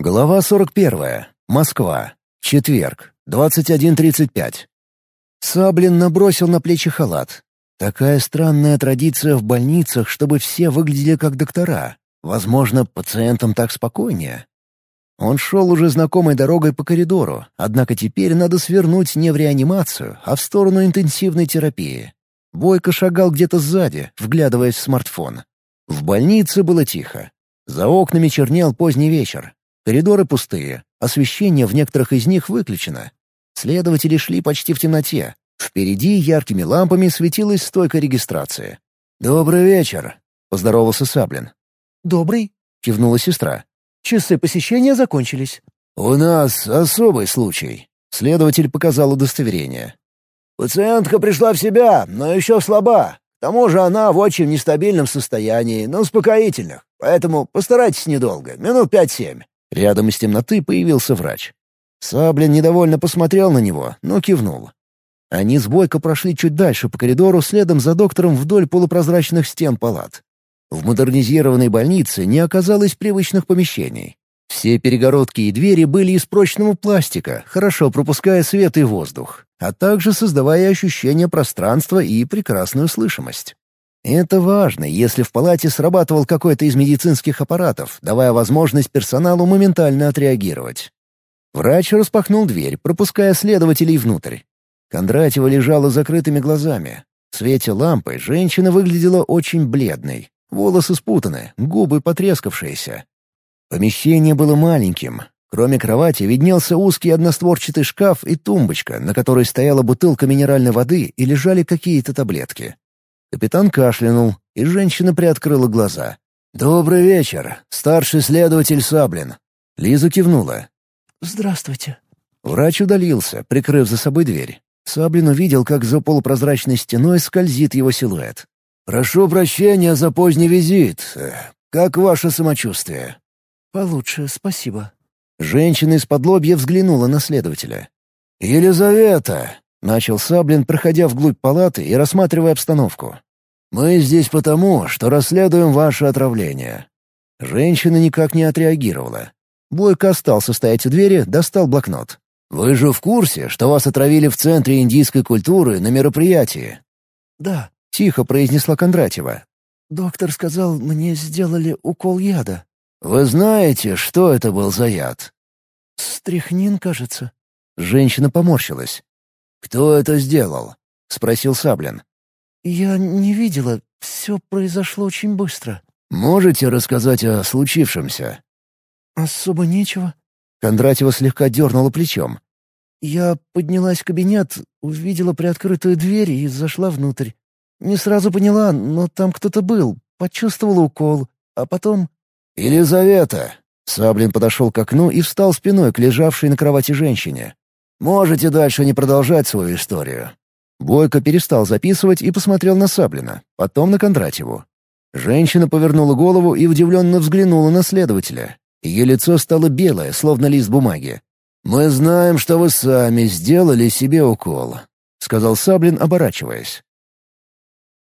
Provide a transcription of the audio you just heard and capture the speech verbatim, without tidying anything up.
Глава сорок первая. Москва. Четверг. двадцать один тридцать пять. Саблин набросил на плечи халат. Такая странная традиция в больницах, чтобы все выглядели как доктора. Возможно, пациентам так спокойнее. Он шел уже знакомой дорогой по коридору, однако теперь надо свернуть не в реанимацию, а в сторону интенсивной терапии. Бойко шагал где-то сзади, вглядываясь в смартфон. В больнице было тихо. За окнами чернел поздний вечер. Коридоры пустые, освещение в некоторых из них выключено. Следователи шли почти в темноте. Впереди яркими лампами светилась стойка регистрации. «Добрый вечер», — поздоровался Саблин. «Добрый», — кивнула сестра. «Часы посещения закончились». «У нас особый случай», — следователь показал удостоверение. «Пациентка пришла в себя, но еще слаба. К тому же она в очень нестабильном состоянии, на успокоительных, поэтому постарайтесь недолго, минут пять-семь». Рядом из темноты появился врач. Саблин недовольно посмотрел на него, но кивнул. Они с Бойко прошли чуть дальше по коридору, следом за доктором вдоль полупрозрачных стен палат. В модернизированной больнице не оказалось привычных помещений. Все перегородки и двери были из прочного пластика, хорошо пропуская свет и воздух, а также создавая ощущение пространства и прекрасную слышимость. Это важно, если в палате срабатывал какой-то из медицинских аппаратов, давая возможность персоналу моментально отреагировать. Врач распахнул дверь, пропуская следователей внутрь. Кондратьева лежала с закрытыми глазами. В свете лампы женщина выглядела очень бледной. Волосы спутаны, губы потрескавшиеся. Помещение было маленьким. Кроме кровати виднелся узкий одностворчатый шкаф и тумбочка, на которой стояла бутылка минеральной воды и лежали какие-то таблетки. Капитан кашлянул, и женщина приоткрыла глаза. «Добрый вечер, старший следователь Саблин». Лиза кивнула. «Здравствуйте». Врач удалился, прикрыв за собой дверь. Саблин увидел, как за полупрозрачной стеной скользит его силуэт. «Прошу прощения за поздний визит. Как ваше самочувствие?» «Получше, спасибо». Женщина из-под лобья взглянула на следователя. «Елизавета!» — начал Саблин, проходя вглубь палаты и рассматривая обстановку. «Мы здесь потому, что расследуем ваше отравление». Женщина никак не отреагировала. Бойко остался стоять у двери, достал блокнот. «Вы же в курсе, что вас отравили в Центре индийской культуры на мероприятии?» «Да», — тихо произнесла Кондратьева. «Доктор сказал, мне сделали укол яда». «Вы знаете, что это был за яд?» «Стрихнин, кажется». Женщина поморщилась. «Кто это сделал?» — спросил Саблин. «Я не видела. Все произошло очень быстро». «Можете рассказать о случившемся?» «Особо нечего». Кондратьева слегка дернула плечом. «Я поднялась в кабинет, увидела приоткрытую дверь и зашла внутрь. Не сразу поняла, но там кто-то был, почувствовала укол, а потом...» «Елизавета!» Саблин подошел к окну и встал спиной к лежавшей на кровати женщине. «Можете дальше не продолжать свою историю». Бойко перестал записывать и посмотрел на Саблина, потом на Кондратьеву. Женщина повернула голову и удивленно взглянула на следователя. Ее лицо стало белое, словно лист бумаги. «Мы знаем, что вы сами сделали себе укол», — сказал Саблин, оборачиваясь.